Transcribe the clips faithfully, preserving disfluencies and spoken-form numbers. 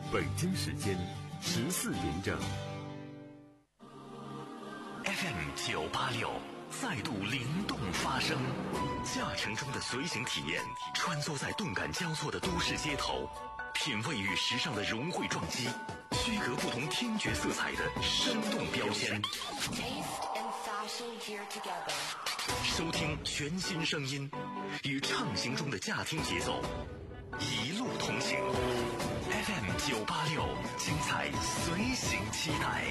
北京时间十四点整。 F M 九八六再度灵动发声，驾乘中的随行体验，穿梭在动感交错的都市街头，品味与时尚的融汇撞击，区隔不同听觉色彩的生动标签。收听全新声音，与畅行中的驾听节奏，一路同行。F M 九八六，精彩随行期待。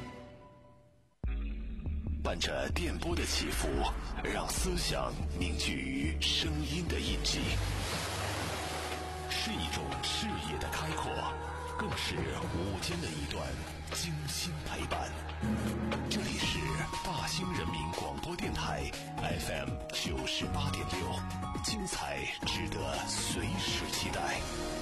伴着电波的起伏，让思想凝聚于声音的印记，是一种视野的开阔，更是午间的一段精心陪伴。这里是大兴人民广播电台 F M 九十八点六，精彩值得随时期待。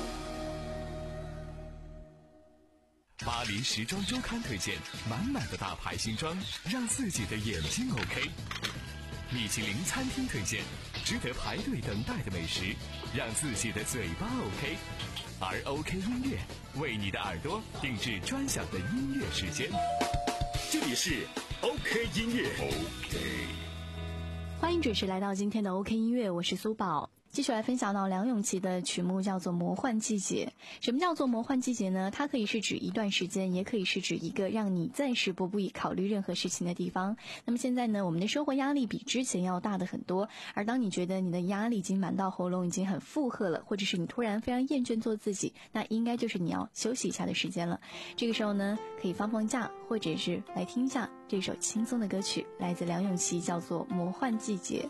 巴黎时装周刊推荐满满的大牌新装，让自己的眼睛 OK。米其林餐厅推荐值得排队等待的美食，让自己的嘴巴 OK。而 OK 音乐为你的耳朵定制专享的音乐时间。 这里是 OK 音乐 OK， 欢迎准时来到今天的 OK 音乐，我是苏宝。继续来分享到梁咏琪的曲目叫做《魔幻季节》。什么叫做魔幻季节呢？它可以是指一段时间，也可以是指一个让你暂时不必考虑任何事情的地方。那么现在呢，我们的生活压力比之前要大的很多，而当你觉得你的压力已经满到喉咙，已经很负荷了，或者是你突然非常厌倦做自己，那应该就是你要休息一下的时间了。这个时候呢，可以放放假，或者是来听一下这首轻松的歌曲，来自梁咏琪，叫做《魔幻季节》。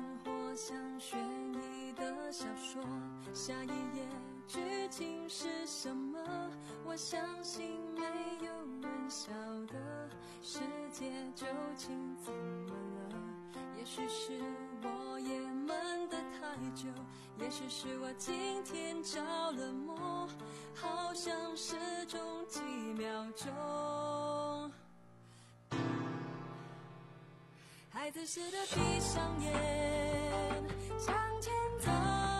小说下一页剧情是什么？我相信没有人晓得世界究竟怎么了。也许是我也闷得太久，也许是我今天着了魔，好像失踪几秒钟。孩子似的闭上眼，向前走，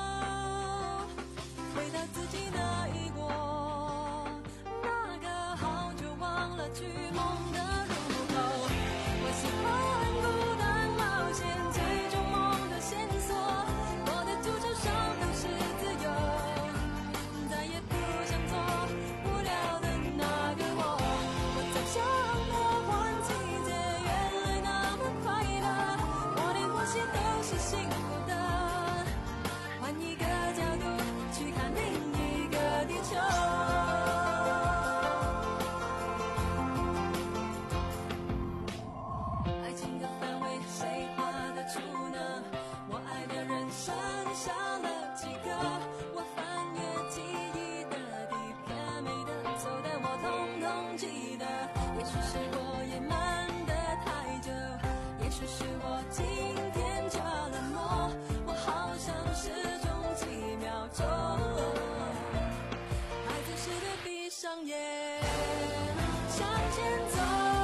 回到自己那一国，那个好久忘了去梦的路口。我喜欢孤单冒险，追逐梦的线索，我的足球上都是自由，再也不想做无聊的那个我。我走向魔幻季节，原来那么快乐，我连呼吸都是幸福的。换一个角度去看另一个地球，爱情的范围谁画得出呢？我爱的人剩下了几个？我翻阅记忆的底片，美的丑的我统统记得。也许是我也闷得太久，也许是我今天着了魔，我好像失踪几秒钟。孩子似的闭上眼，向前走，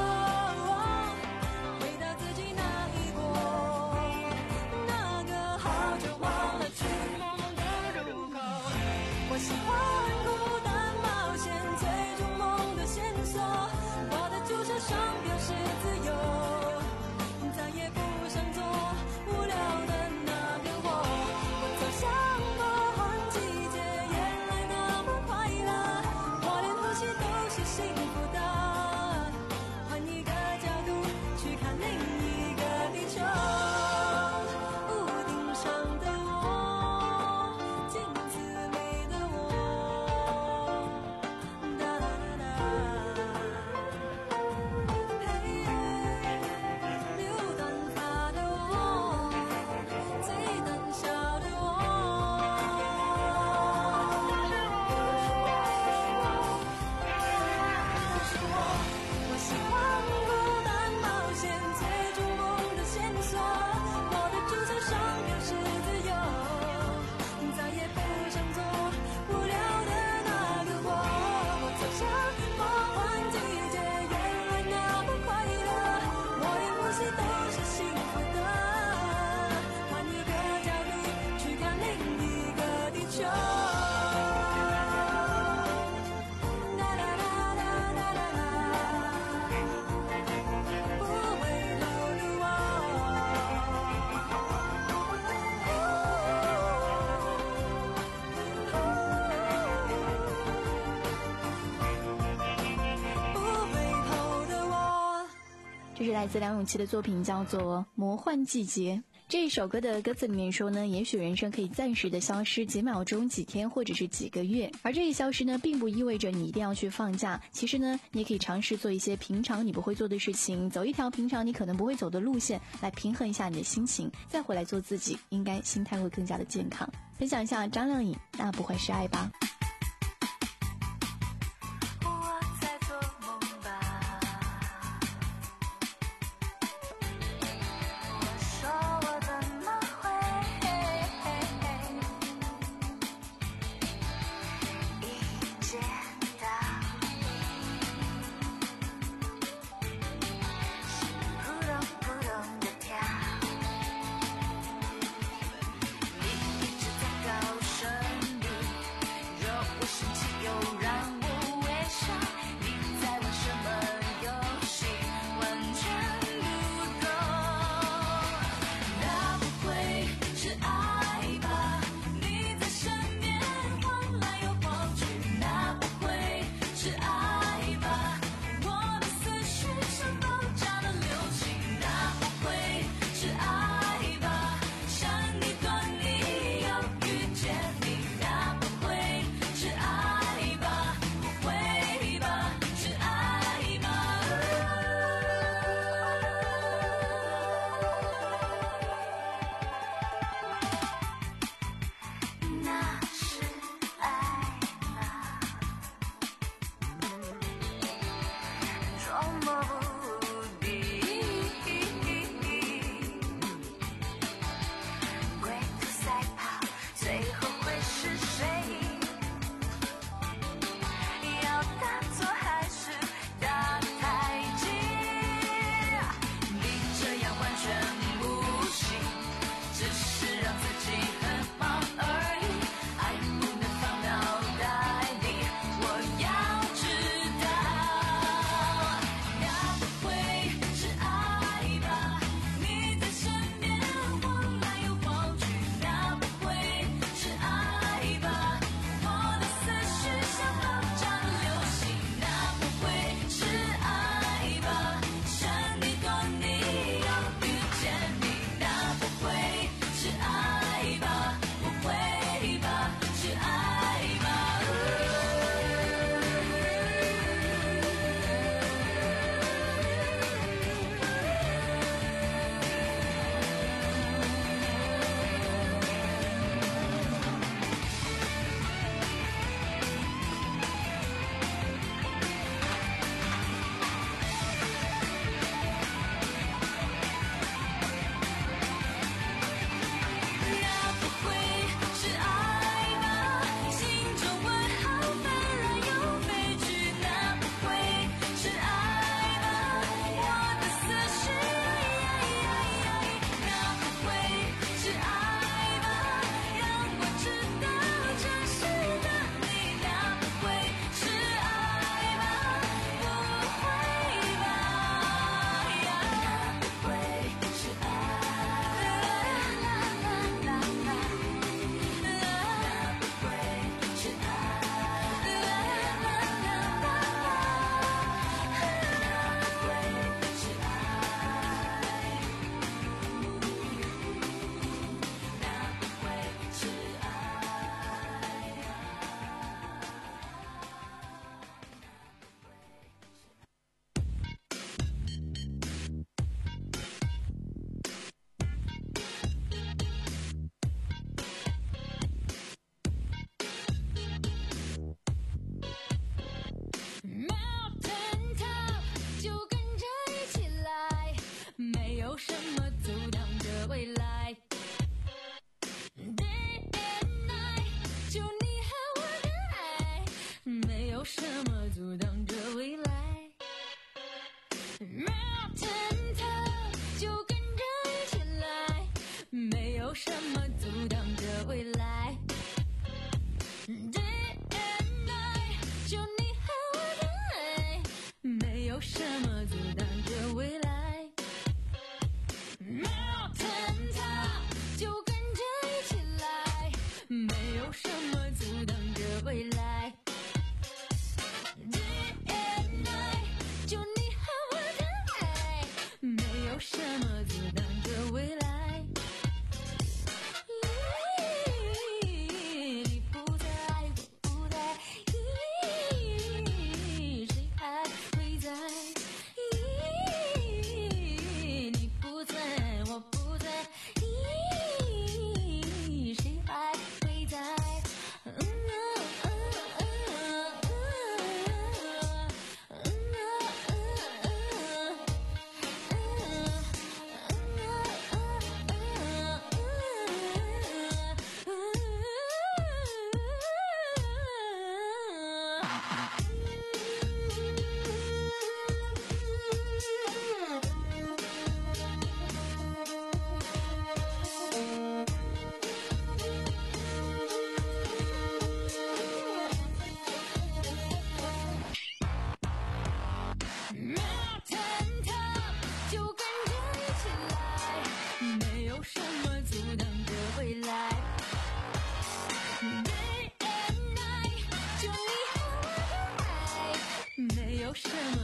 回到自己那一国，那个好久忘了去梦的路口。我喜欢孤单冒险，追逐梦的线索，我的足球上标示自由，再也不想做无聊的那个我。我走向魔幻季节，原来那么快乐，我连呼吸都是幸福的。换一个角度去看另一个地球，屋顶上的我，镜子里的我。 这是来自梁咏琪的作品，叫做《魔幻季节》。这一首歌的歌词里面说呢，也许人生可以暂时的消失几秒钟、几天或者是几个月，而这一消失呢，并不意味着你一定要去放假。其实呢，你也可以尝试做一些平常你不会做的事情，走一条平常你可能不会走的路线，来平衡一下你的心情，再回来做自己，应该心态会更加的健康。分享一下张靓颖，那不会是爱吧。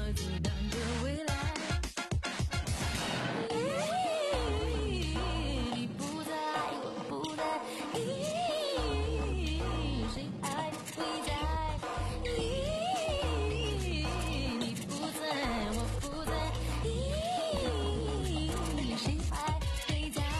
阻挡着未来。你不在，我不在，谁还会在？你不在，我不在，谁还会在？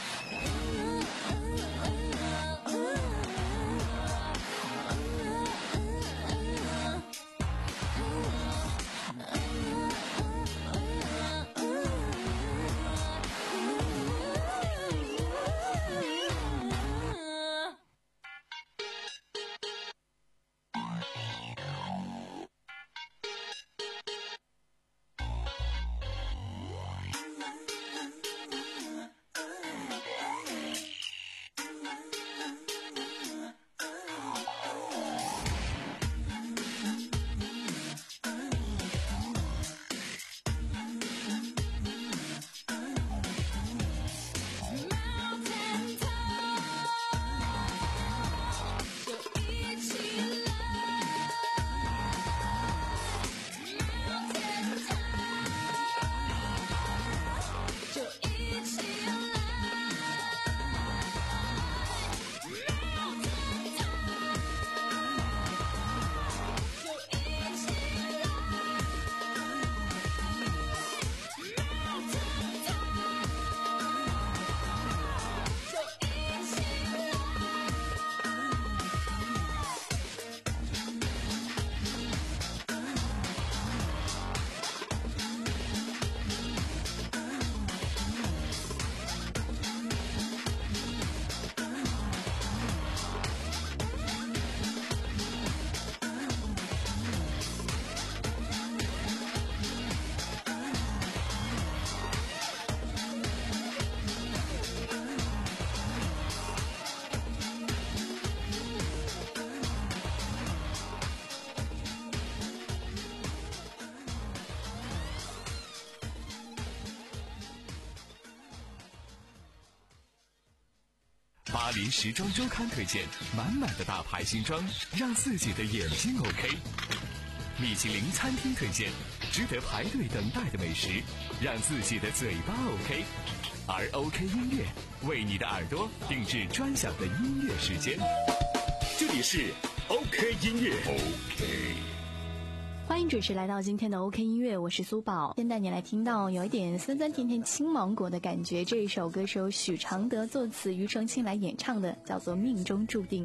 巴黎时装周刊推荐满满的大牌新装，让自己的眼睛 OK。米其林餐厅推荐值得排队等待的美食，让自己的嘴巴 OK。而 OK 音乐为你的耳朵定制专享的音乐时间。 这里是 OK 音乐 OK。 欢迎准时来到今天的 OK 音乐，我是苏宝。先带你来听到有一点酸酸甜甜青芒果的感觉，这一首歌是由许常德作词，庾澄庆来演唱的，叫做《命中注定》。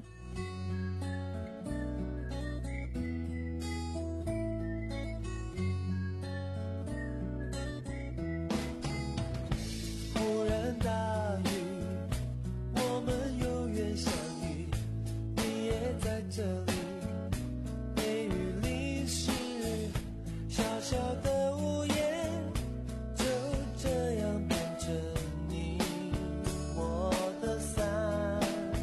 忽然大雨，我们有缘相遇，你也在这里。梅雨淋湿小小的屋檐，就这样伴着你我的伞。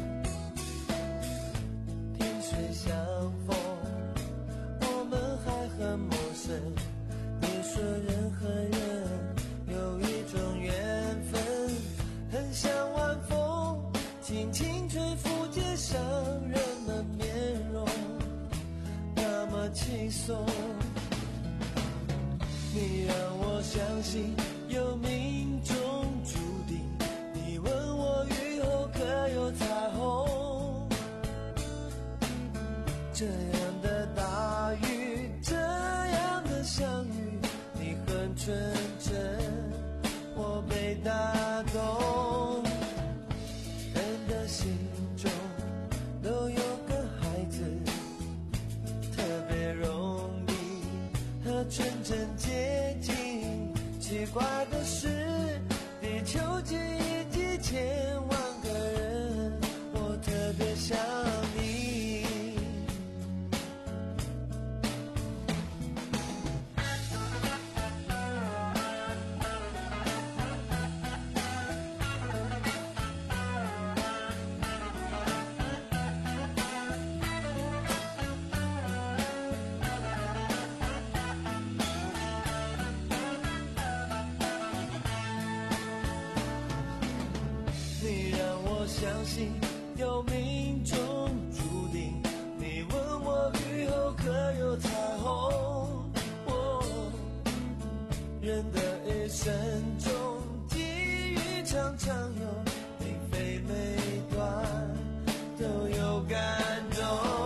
萍水相逢，我们还很陌生。你说人和人有一种缘分，很像晚风轻轻吹拂街上人们面容，那么轻松。你让我相信有命中注定，你问我雨后可有彩虹。这样的大雨，这样的相遇，你很纯真，我被打动。人的心中都有个孩子，特别容易和纯真接近。奇怪的是，地球几亿几千万个人，我特别想你。相信有命中注定，你问我雨后可有彩虹。哦， 生中际遇常常有没飞没断，都有感动。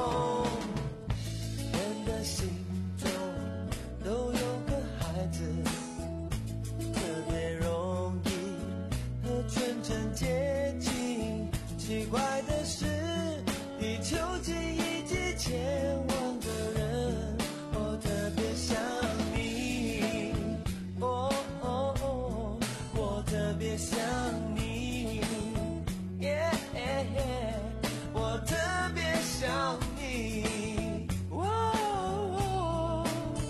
人的心中都有个孩子，特别容易和纯真接近。奇怪的是，地球记忆机前往的人，我特别想你。哦哦哦，我特别想你。耶、yeah, yeah, 我特别想你。哦哦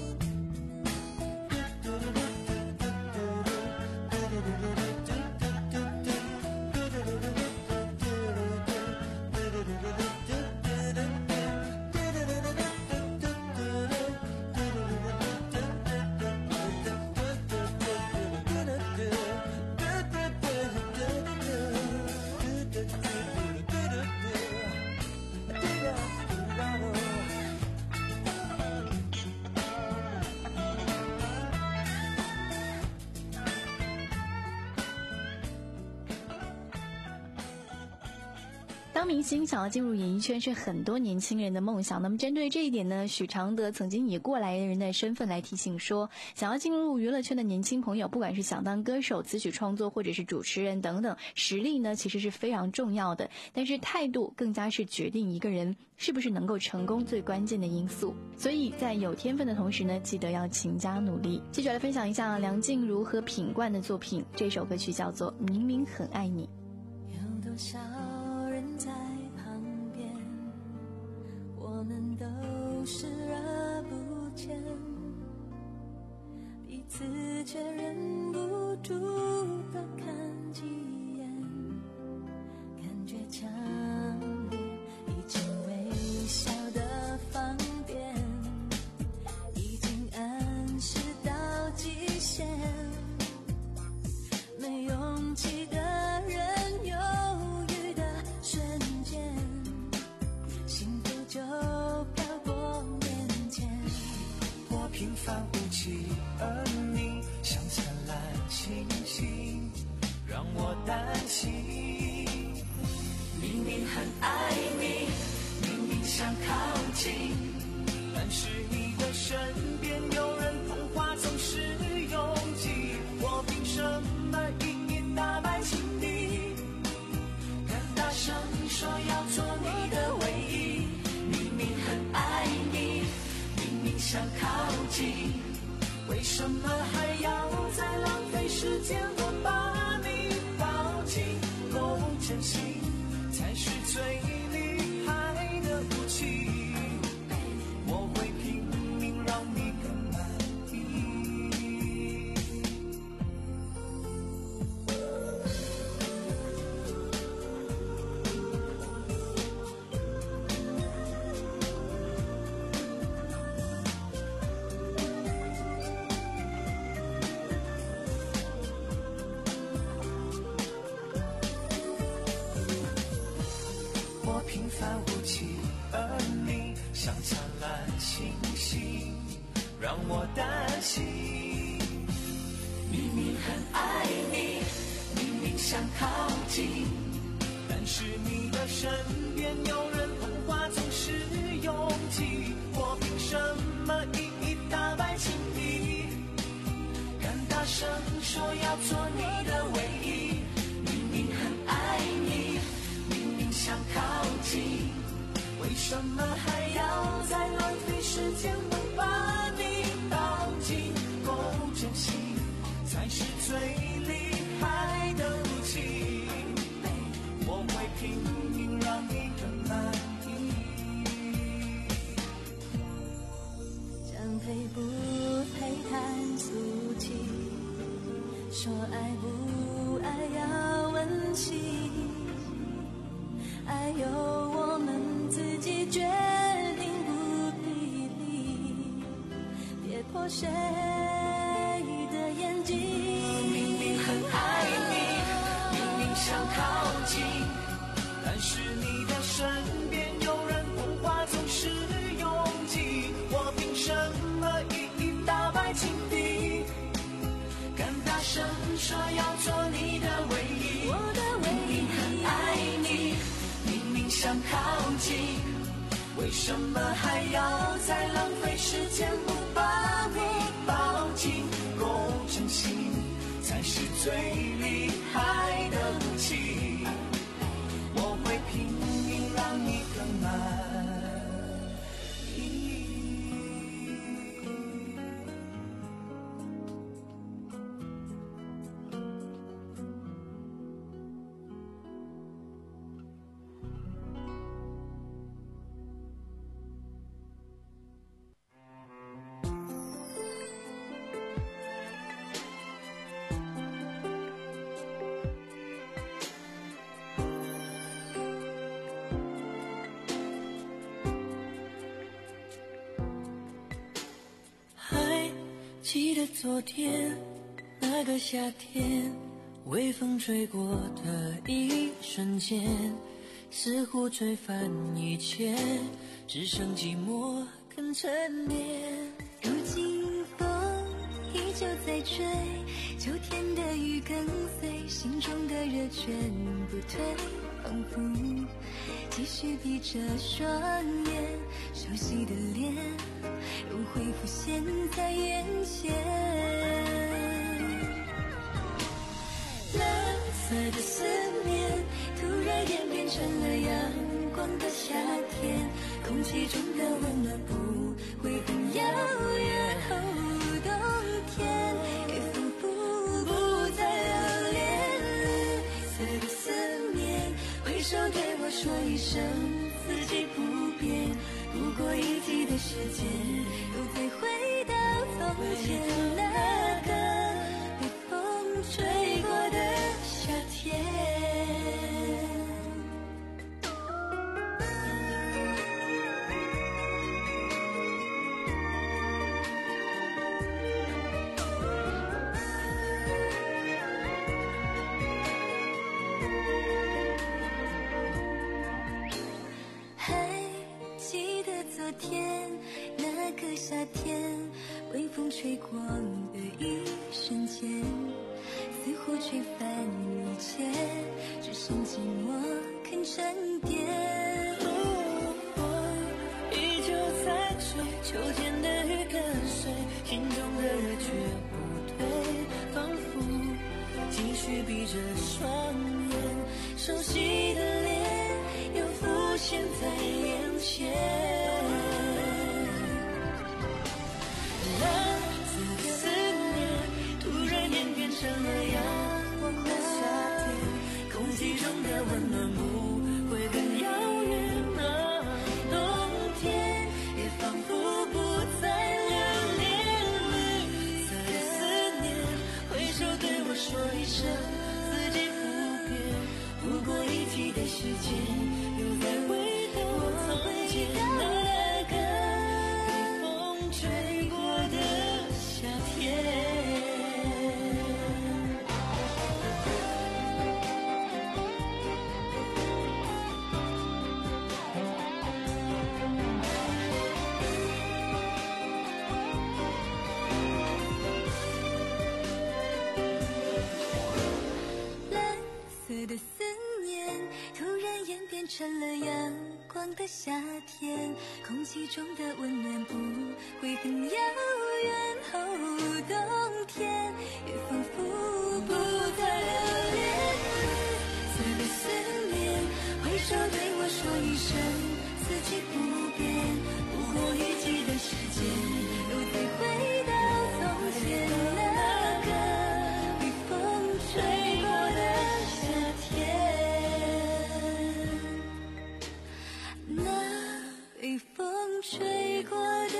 当明星想要进入演艺圈是很多年轻人的梦想。那么针对这一点呢，许常德曾经以过来人的身份来提醒说，想要进入娱乐圈的年轻朋友，不管是想当歌手、词曲创作或者是主持人等等，实力呢其实是非常重要的，但是态度更加是决定一个人是不是能够成功最关键的因素。所以在有天分的同时呢，记得要勤加努力。接着来分享一下梁静茹和品冠的作品，这首歌曲叫做《明明很爱你》。 有多少人在旁边，我们都视而不见，彼此却忍不住多看几眼，感觉强烈，已经微笑的放电，已经暗示到极限，没勇气的人犹豫的瞬间，幸福就飘过面前。 我平凡无奇，而你像灿烂星星，让我担心。明明很爱你，明明想靠近，但是你的身边有人童话总是拥挤，我凭什么一一打败情敌？敢大声说要做你的唯一，明明很爱你，明明想靠近，为什么还要再浪费时间？我把你抱紧，够真心才是最厉害的武器，我会拼命让你更满意。我平凡无奇，而你像灿烂星星，让我担心。明明很爱你，明明想靠近，但是你的身边有人童话总是拥挤，我凭什么一一打败情敌？敢大声说要做你的唯一，明明很爱你，明明想靠近，为什么还要再浪费时间？我把你抱紧，够真心才是最厉害的武器，我会拼命让你更满意。 想配不配谈俗气，说爱不爱要问起，爱由我们自己决定不比例，别破谁的眼睛。 明明很爱你，明明想靠近，但是你的身边有人童话总是拥挤，我凭什么一一打败情敌？敢大声什么还要再浪费时间不把你抱紧？够真心才是最厉害的武器，我会拼命让你更满意。记得昨天那个夏天，微风吹过的一瞬间，似乎吹翻一切，只剩寂寞更沉淀。 如今风依旧在吹，秋天的雨跟随，心中的热全不退，仿佛继续闭着双眼，熟悉的脸又会浮现在眼前。蓝色的思念突然演变成了阳光的夏天，空气中的温暖不会很遥远，哦，冬天也仿佛不再留恋。绿色的思念挥手对我说一声四季不变，不过一季的时间，又再回到从前那个被风吹过的夏天。夏天，微风吹过的一瞬间，似乎吹翻一切，只剩寂寞肯沉淀。风依旧在吹，秋天的雨跟随，心中的热却不退，仿佛继续闭着双眼，熟悉的脸又浮现在眼前。成了阳光的夏天，空气中的温暖不会很遥远啊，冬天也仿佛不再留恋。绿色的思念挥手对我说一声四季不变，不过一季的时间，又再回到从前那个被风吹过的夏天。的思念突然演变成了阳光的夏天，空气中的温暖不会很遥远，哦，冬天也仿佛不再留恋。绿色的思念挥手对我说一声四季不变，不过一季的时间，又再回到从前那个被风吹过的被风吹过的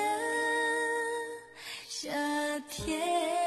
夏天。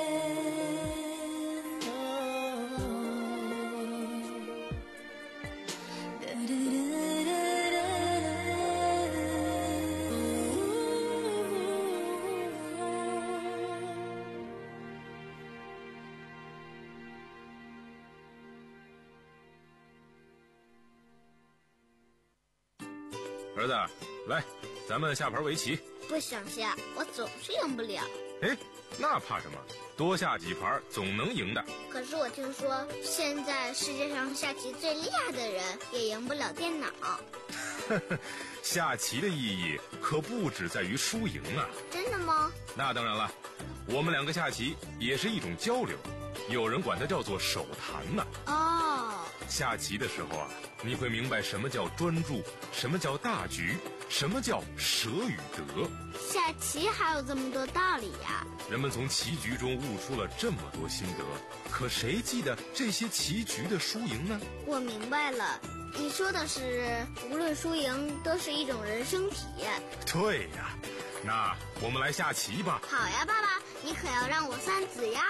儿子，来，咱们下盘围棋。 不想下，我总是赢不了。 哎，那怕什么？多下几盘总能赢的。 可是我听说，现在世界上下棋最厉害的人也赢不了电脑。 下棋的意义可不只在于输赢啊！ 真的吗？ 那当然了，我们两个下棋也是一种交流，有人管它叫做手谈呢、 啊。哦， 下棋的时候啊，你会明白什么叫专注，什么叫大局，什么叫舍与得。 下棋还有这么多道理呀、啊！ 人们从棋局中悟出了这么多心得，可谁记得这些棋局的输赢呢？ 我明白了，你说的是无论输赢都是一种人生体验。 对呀，那我们来下棋吧。 好呀，爸爸，你可要让我三子呀。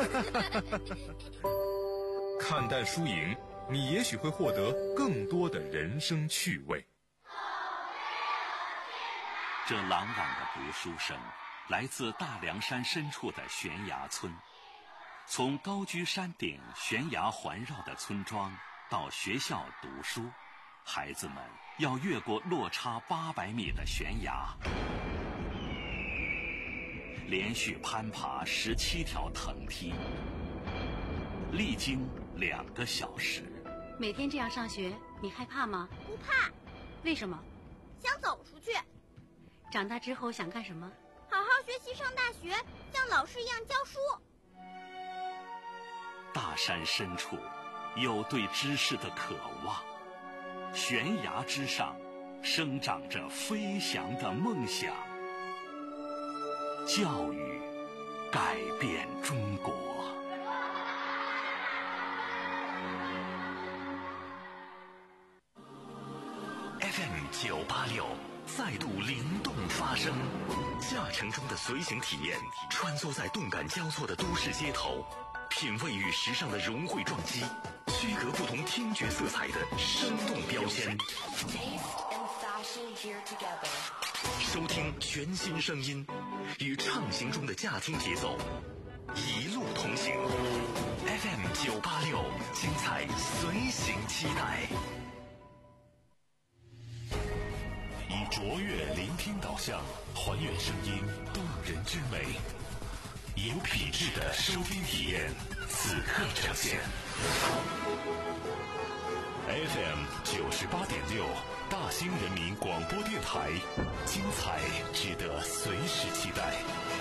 看淡输赢，你也许会获得更多的人生趣味。 这朗朗的读书声来自大凉山深处的悬崖村。从高居山顶悬崖环绕的村庄到学校读书，孩子们要越过落差八百米的悬崖，连续攀爬十七条藤梯，历经两个小时。 每天这样上学，你害怕吗？ 不怕。 为什么？ 想走出去。 长大之后想干什么？ 好好学习，上大学，像老师一样教书。 大山深处有对知识的渴望，悬崖之上生长着飞翔的梦想。教育改变中国。 F M 九八六再度灵动发声，驾乘中的随行体验，穿梭在动感交错的都市街头，品味与时尚的融汇撞击，区隔不同听觉色彩的生动标签。收听全新声音，与畅行中的驾听节奏，一路同行。F M 九八六，精彩随行期待。 以卓越聆听导向，还原声音动人之美，有品质的收听体验，此刻呈现。F M 九十八点六，大兴人民广播电台，精彩值得随时期待。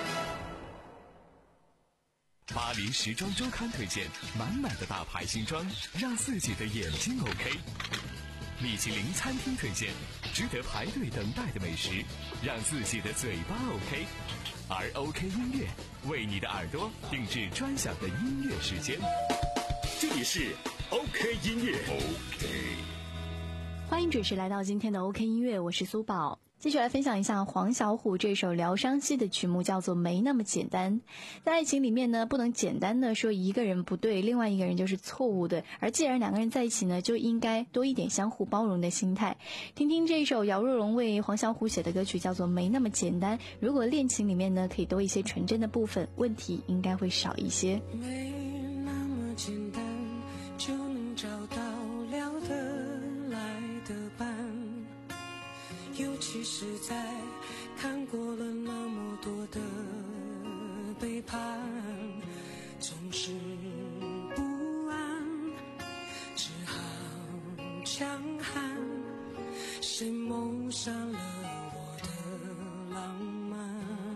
巴黎时装周刊推荐满满的大牌新装，让自己的眼睛 OK。米其林餐厅推荐值得排队等待的美食，让自己的嘴巴 OK。而 OK 音乐为你的耳朵定制专享的音乐时间。 这里是 OK 音乐。OK， 欢迎准时来到今天的 OK 音乐，我是苏宝。继续来分享一下黄小琥这首疗伤系的曲目，叫做《没那么简单》。在爱情里面呢，不能简单的说一个人不对，另外一个人就是错误的，而既然两个人在一起呢，就应该多一点相互包容的心态。听听这首姚若龙为黄小琥写的歌曲，叫做《没那么简单》。如果恋情里面呢，可以多一些纯真的部分，问题应该会少一些。 没那么简单就能找到聊得来的伴，尤其是在看过了那么多的背叛，总是不安，只好强悍。谁谋杀了我的浪漫？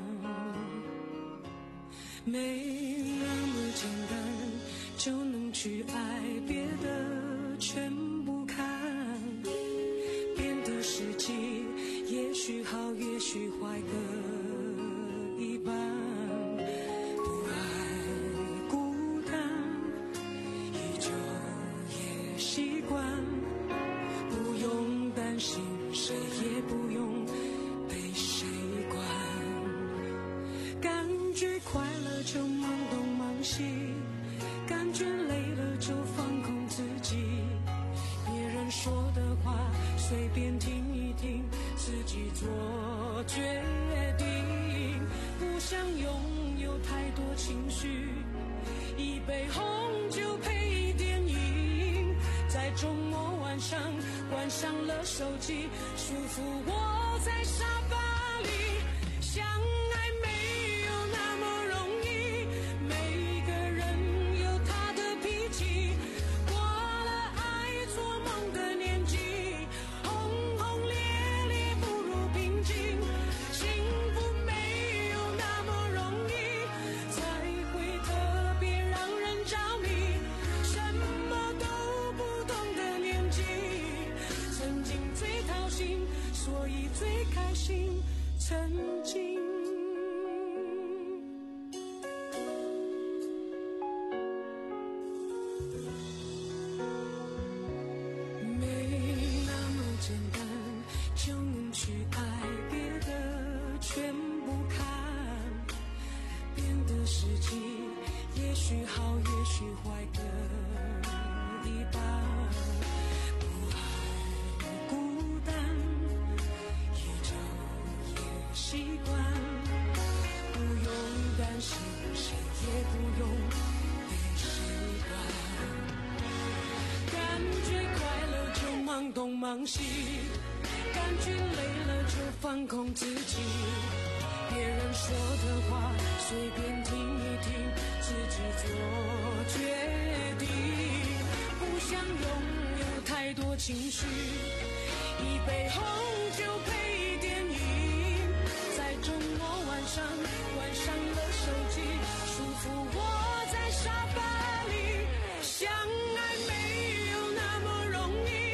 没那么简单就能去爱，别的全不看。变得实际，也许好也许坏各一半。不爱孤单依旧也习惯，不用担心谁也不用被谁管，感觉快乐就忙东忙西，感觉累了就放空自己，别人说的话随便听一听，自己做决定。不想拥有太多情绪，一杯红酒配电影，在周末晚上关上了手机，舒服窝在沙发里。相爱没有那么容易，每个人有他的脾气，过了爱做梦的年纪，轰轰烈所以最开心曾经。忙西，感觉累了就放空自己，别人说的话随便听一听，自己做决定，不想拥有太多情绪，一杯红酒配电影，在周末晚上关上了手机，舒服窝在沙发里，相爱没有那么容易，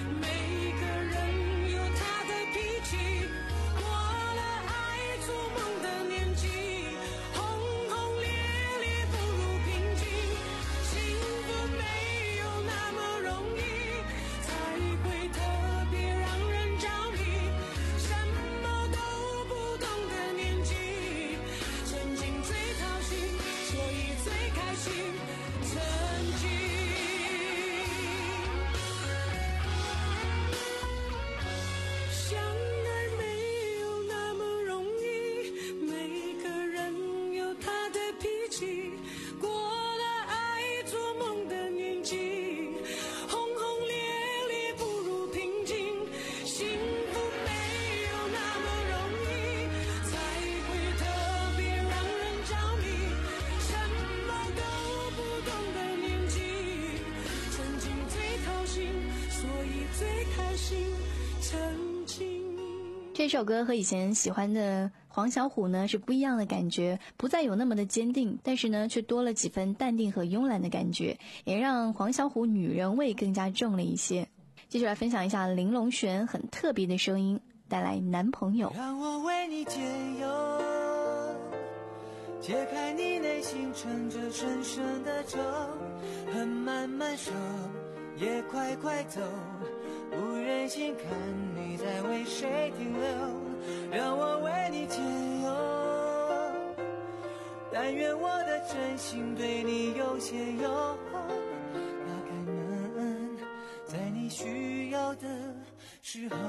这首歌和以前喜欢的黄小琥呢是不一样的感觉，不再有那么的坚定，但是呢却多了几分淡定和慵懒的感觉，也让黄小琥女人味更加重了一些。继续来分享一下林隆璇很特别的声音，带来男朋友。 让我为你解忧，解开你内心存着深深的愁，恨慢慢收，也快快走，不忍心看你在为谁停留，让我为你解忧，但愿我的真心对你有些用，打开门，在你需要的时候。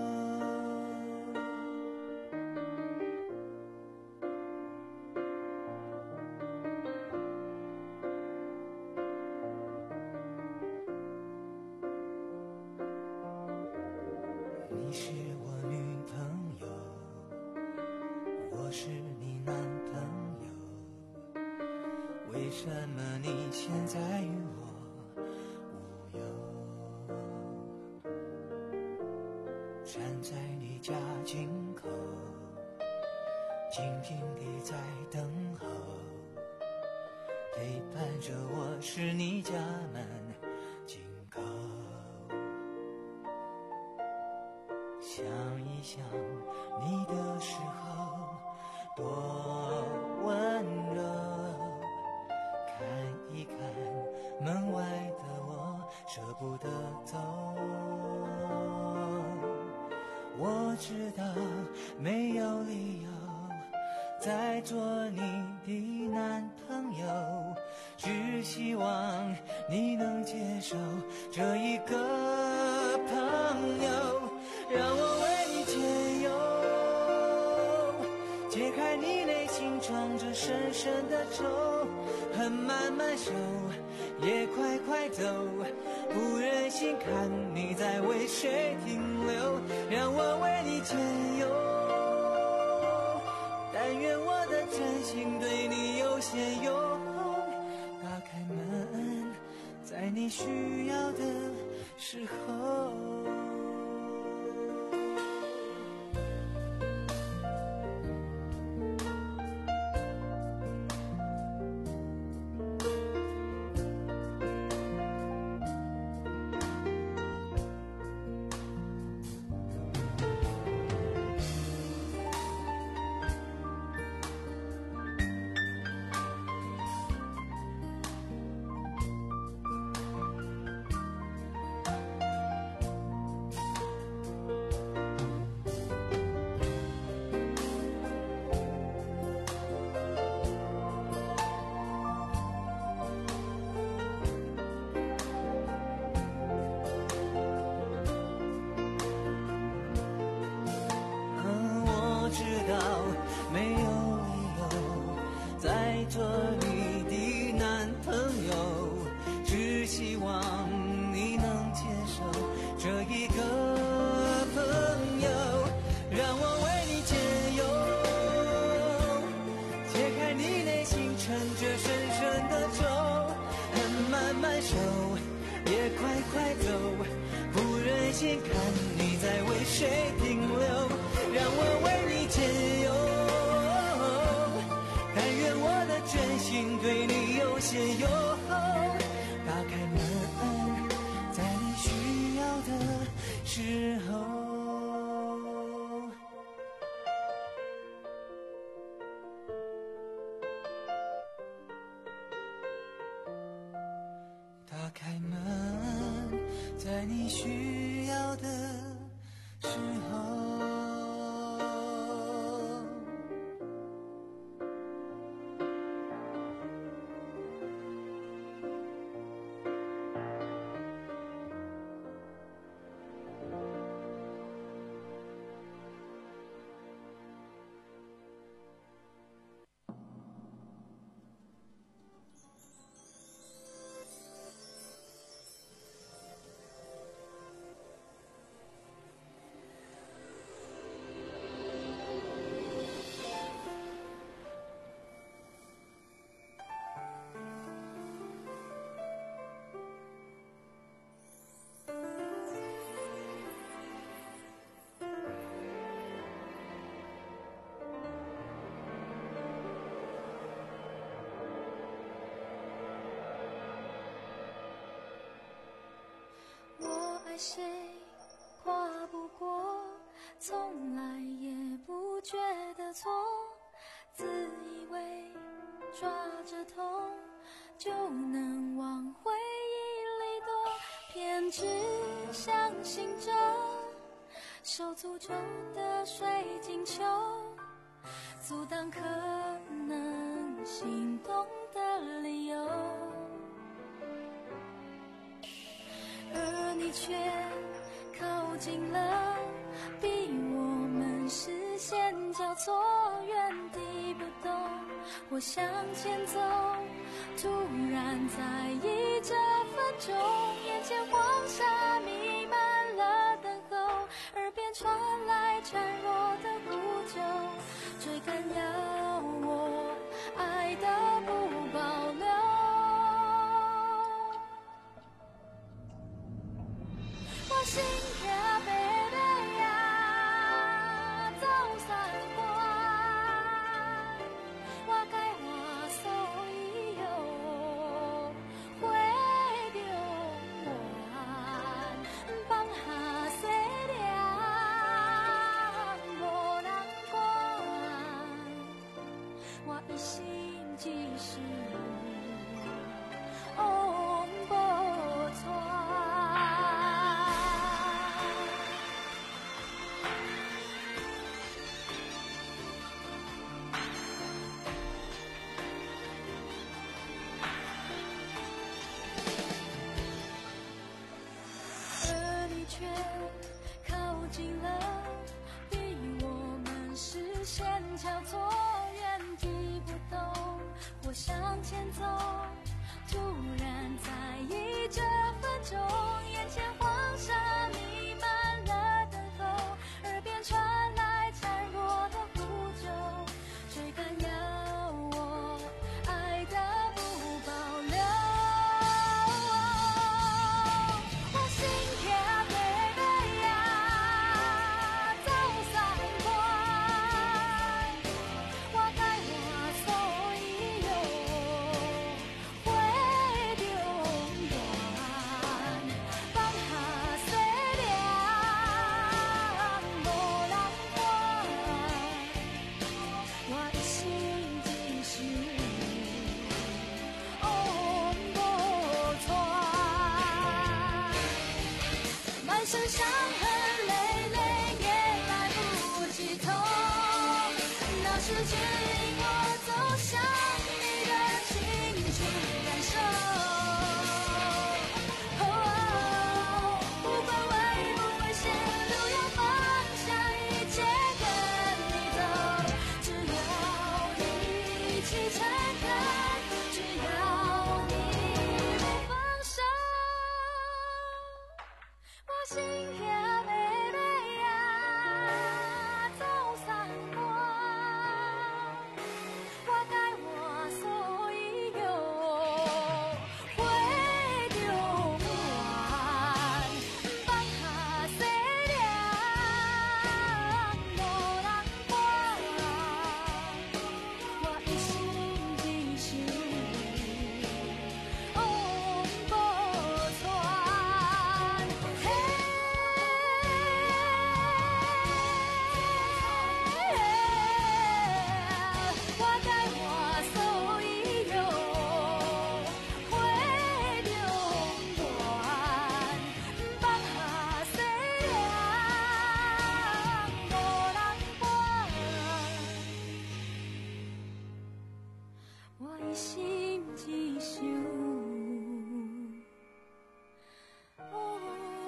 你是我女朋友，我是你男朋友，为什么你现在与我无忧？站在你家进口，静静地在等候，陪伴着我是你家门紧扣。想一想你的时候多温柔，看一看门外的我舍不得走，我知道没有理由再做你的男朋友，只希望你能接受这一个朋友，让我为你解忧，解开你内心装着深深的愁，恨慢慢收，也快快走，不忍心看你在为谁停留，让我为你解忧，但愿我的真心对你有些用，打开门，在你需要的时候。 解忧愁，打开门，在你需要的时候。打开门，在你需要的时候。 谁跨不过，从来也不觉得错，自以为抓着痛就能往回忆里躲，偏只相信着受诅咒的水晶球，阻挡可能心动的理由，而你却靠近了，逼我们视线交错，原地不动。我向前走，突然在意这分钟，眼前黄沙弥漫了等候，耳边传来孱弱的呼救，追赶要我爱的不保留。我心呀贝贝呀走三关，我该话所以有会着我放下西凉无人管，我一心只是往无传。而你却靠近了，逼我们视线交错，原地不动。我向前走，突然在意这分钟，眼前黄沙弥漫了等候，耳边传来孱弱的呼救，追赶要我爱的不保留。我心呀贝贝呀走三关，我该话所以有会着远，放下西凉无人管，我一心只是往无传。满身伤痕累累也来不及痛，那是指引我走向你的清楚感受。哦，不管危不危险，都要放下一切跟你走。只要你一起诚恳，只要你不放手。我心呀贝贝呀走三关，我该话所以有我一心一想。哦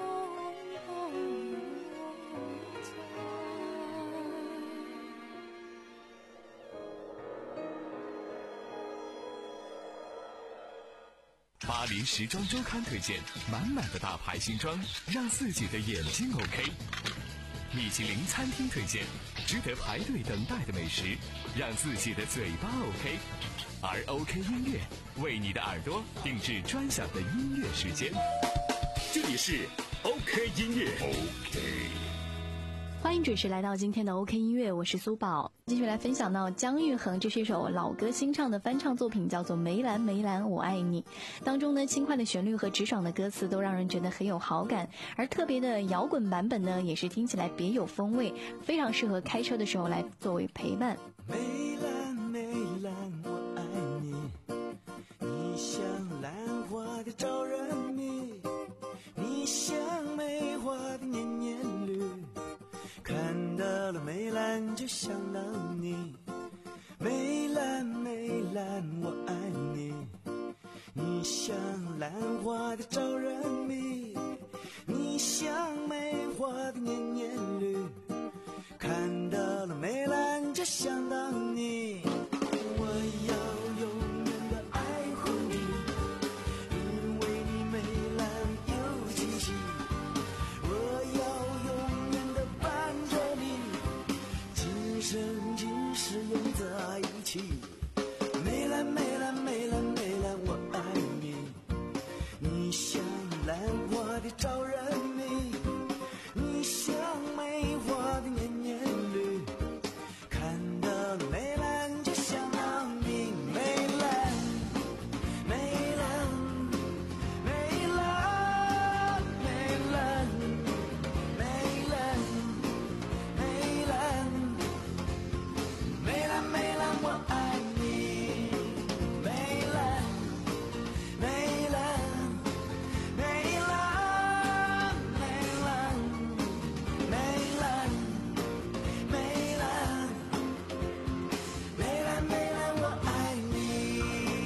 巴黎时装周刊推荐满满的大牌新装，让自己的眼睛 OK。米其林餐厅推荐值得排队等待的美食，让自己的嘴巴 OK。而 OK 音乐为你的耳朵定制专享的音乐时间。 这里是 OK 音乐 OK。 欢迎准时来到今天的 OK 音乐，我是苏宝，继续来分享到姜育恒，这是一首老歌新唱的翻唱作品，叫做《梅兰梅兰我爱你》。当中呢，轻快的旋律和直爽的歌词都让人觉得很有好感，而特别的摇滚版本呢，也是听起来别有风味，非常适合开车的时候来作为陪伴。 梅兰梅兰我爱你，你像兰花的招人迷，你像梅花的年年绿，看到了梅兰就想到你，梅兰梅兰我爱你，你像兰花的招人迷，你像梅花的年年绿，看到了梅兰就想到你，我要永远的爱护你，因为你梅兰有气息，我要永远的伴着你，今生今世永在一起，梅兰梅兰梅兰梅兰我爱你，你像兰花的招人迷，你像梅花的年年绿，看到了梅兰就想到你，梅兰梅兰梅兰梅兰梅兰梅兰梅兰梅兰我爱你，梅兰梅兰梅兰梅兰梅兰梅兰梅兰梅兰我爱你。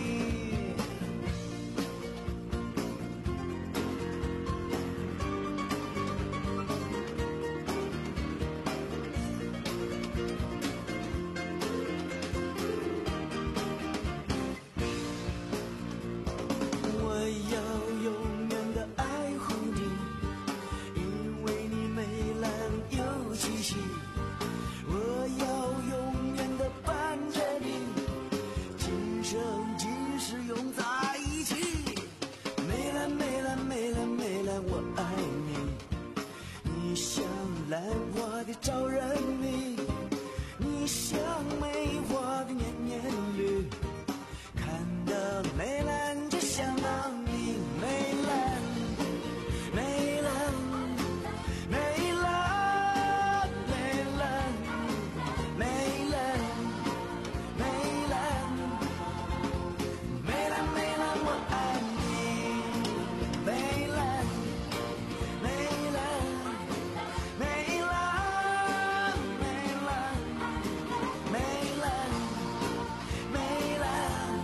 我要永远的爱护你，因为你梅兰有气息，我要永远的伴着你，今生今世永在一起，梅兰梅兰梅兰梅兰我爱你，你像兰花的招人迷，你像梅花的年年绿，看到了梅兰就想到你，梅兰梅兰梅兰梅兰梅兰梅兰梅兰梅兰我爱你，梅兰梅兰梅兰梅兰梅兰梅兰，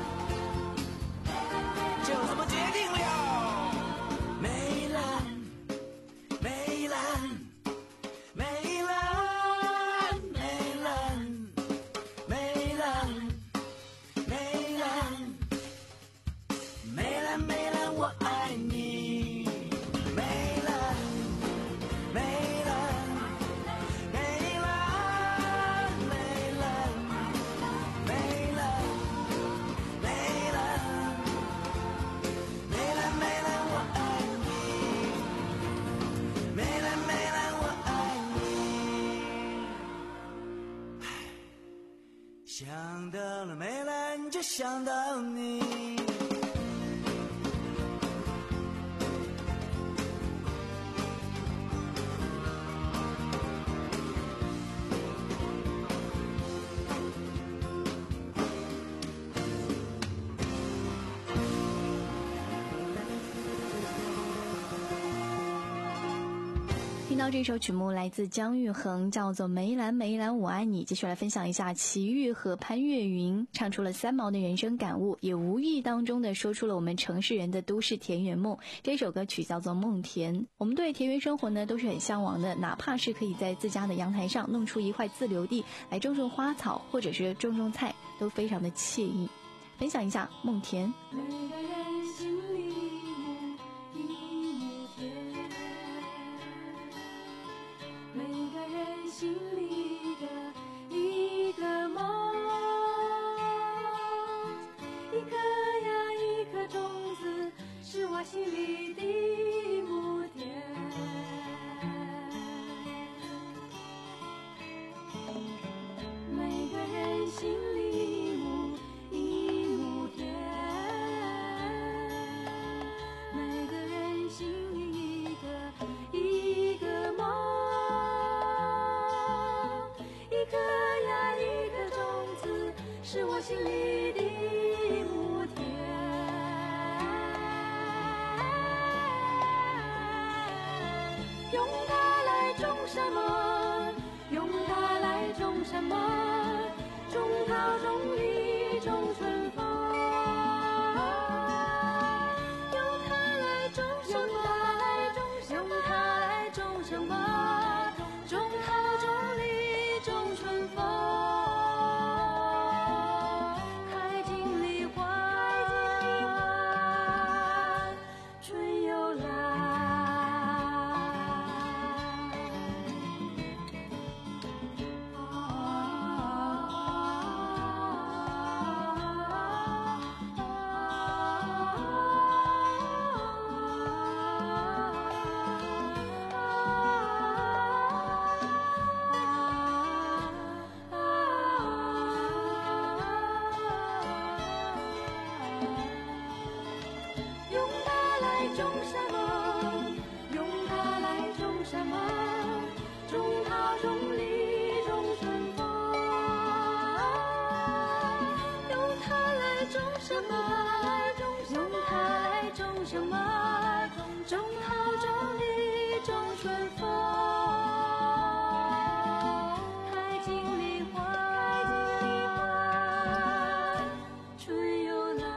就这么决定了，梅兰梅兰梅兰梅兰梅兰梅兰梅兰梅兰我爱你，梅兰梅兰梅兰梅兰梅兰梅兰梅兰梅兰我爱你，梅兰梅兰我爱你，想到了梅兰就想到你。 听到到这首曲目来自姜育恒，叫做《梅兰梅兰我爱你》。继续来分享一下齐豫和潘越云唱出了三毛的人生感悟，也无意当中的说出了我们城市人的都市田园梦。这首歌曲叫做《梦田》。我们对田园生活呢都是很向往的，哪怕是可以在自家的阳台上弄出一块自留地来种种花草，或者是种种菜，都非常的惬意。分享一下《梦田》。 每个人心里一亩田，每个人心里的一个梦，一颗呀一颗种子，是我心里的亩田。每个人心里一亩田，每个人心里一个一个梦，一颗呀一颗种子，是我心里的亩田。用它来种什么？用它来种什么？种桃种李种春风。用它来种什么？用它来种什么？种桃种李种春风。开尽梨花，春又来。用它来种什么？用它来种什么？种桃种李种春风。用它来种什么？用它来种什么？种桃种李种春风。开尽梨花，春又来。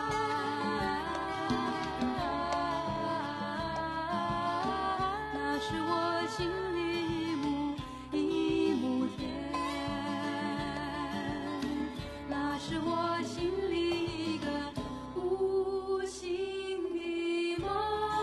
那是我心里一亩一亩田，那是我心里一个无心的梦。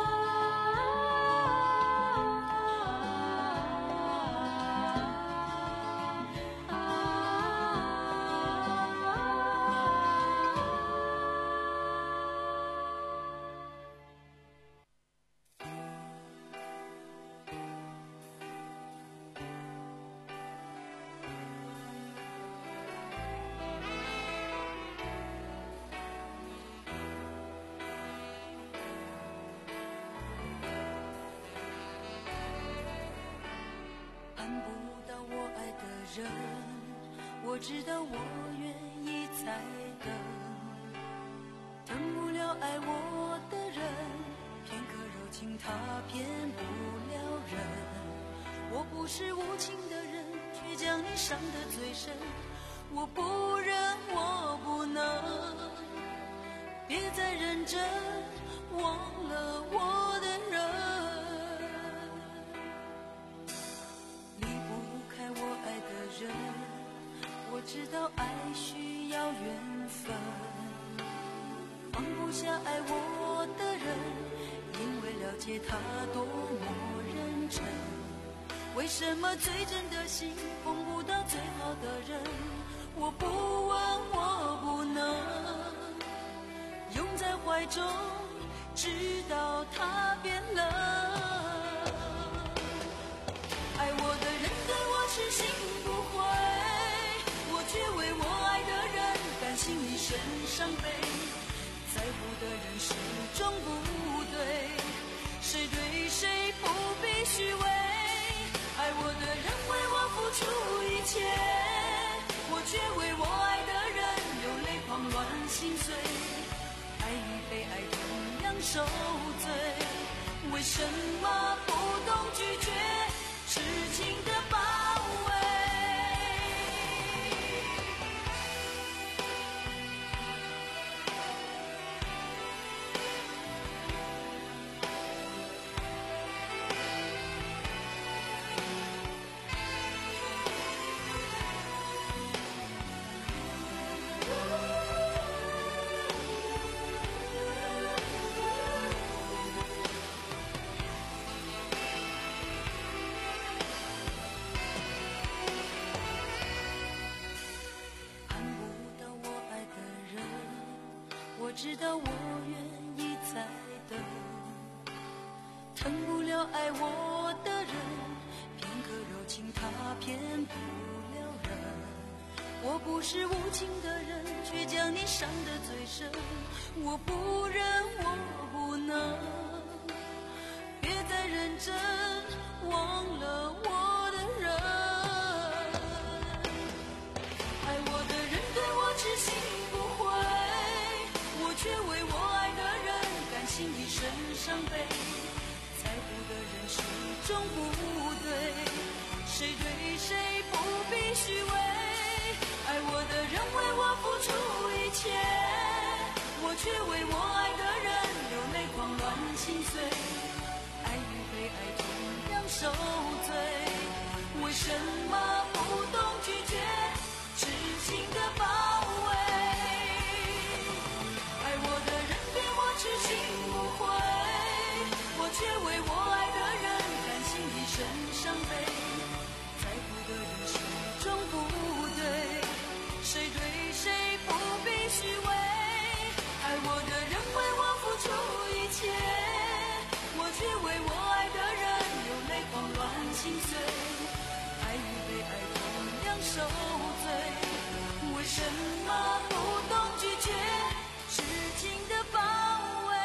盼不到我爱的人，我知道我愿意再等。等不了爱我的人，片刻柔情他骗不了人。我不是无情的人，却将你伤得最深。我不忍，我不能，别再认真忘了我的人。离不开我爱的人，我知道爱需要缘分。放不下爱我的人，因为了解他多么认真。为什么最真的心碰不到最好的人？我不问，我不能拥在怀中，直到他变冷。爱我的人对我痴心不悔，我却为我爱的人甘心一生伤悲。在乎的人始终不对，谁对谁不必虚伪。爱我的人为我付出一切，我却为我爱的人流泪狂乱心碎。爱与被爱同样受罪，为什么不懂拒绝？ 情的包围。知道我愿意再等，疼不了爱我的人，片刻柔情他骗不了人。我不是无情的人，却将你伤得最深。我不忍，我不能，别再认真，忘了我的人。爱我的人对我痴心不悔，却为我爱的人甘心一生伤悲。在乎的人始终不对，谁对谁不必虚伪。爱我的人为我付出一切，我却为我爱的人流泪狂乱心碎。爱与被爱同样受罪，为什么不懂拒绝痴情的包围？痴心不悔，我却为我爱的人甘心一生伤悲。在乎的人始终不对，谁对谁不必虚伪。爱我的人为我付出一切，我却为我爱的人流泪狂乱心碎。爱与被爱同样受罪，为什么不懂拒绝痴情的包围？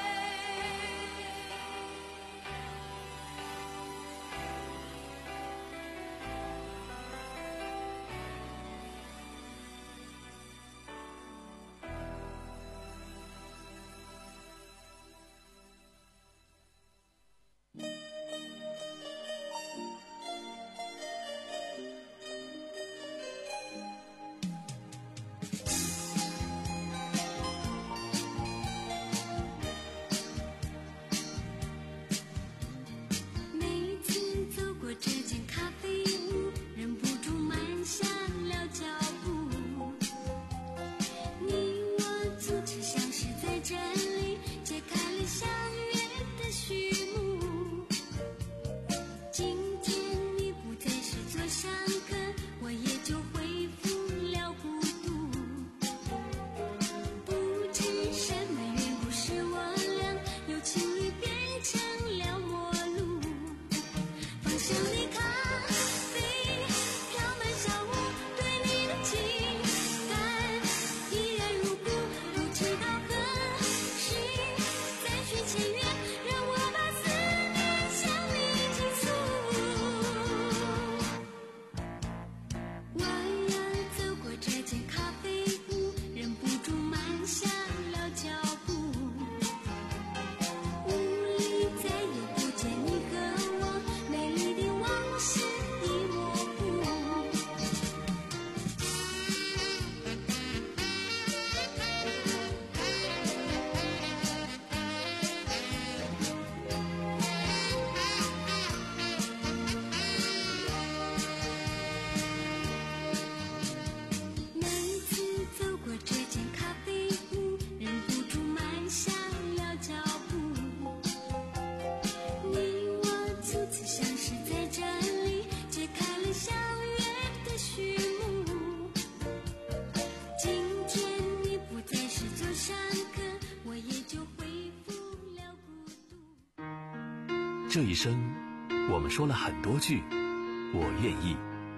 这一生，我们说了很多句“我愿意”。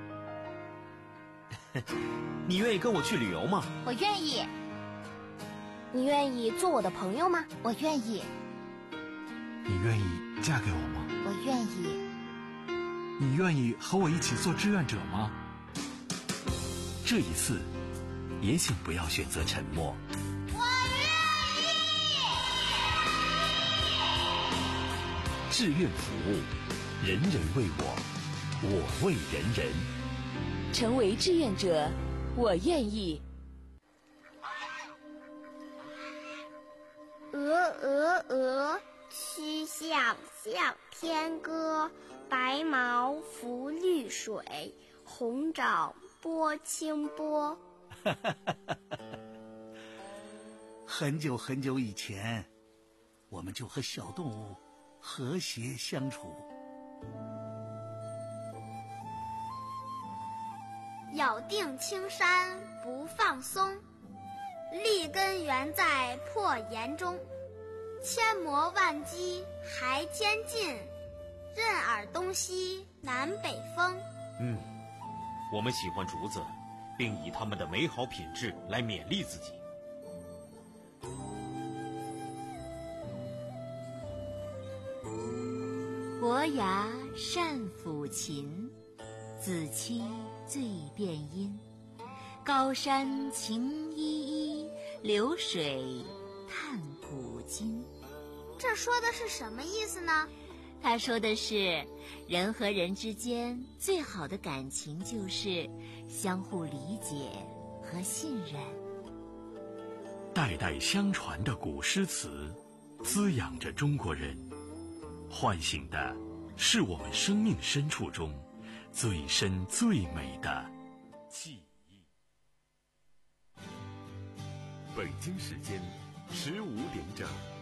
你愿意跟我去旅游吗？ 我愿意。你愿意做我的朋友吗？我愿意。 你愿意嫁给我吗？ 我愿意。 你愿意和我一起做志愿者吗？ 这一次，也请不要选择沉默。志愿服务，人人为我。 我为人人。 成为志愿者，我愿意。 鹅鹅鹅，曲项向天歌。白毛浮绿水，红掌拨清波。 很久很久以前，我们就和小动物和谐相处。 咬定青山不放松，立根原在破岩中。千磨万击还坚劲，任尔东西南北风。 嗯，我们喜欢竹子，并以它们的美好品质来勉励自己。 伯牙善抚琴，子期最辨音。高山晴依依，流水叹古今。 这说的是什么意思呢？ 他说的是，人和人之间最好的感情就是相互理解和信任。 代代相传的古诗词，滋养着中国人，唤醒的是我们生命深处中最深最美的记忆。 北京时间十五点整。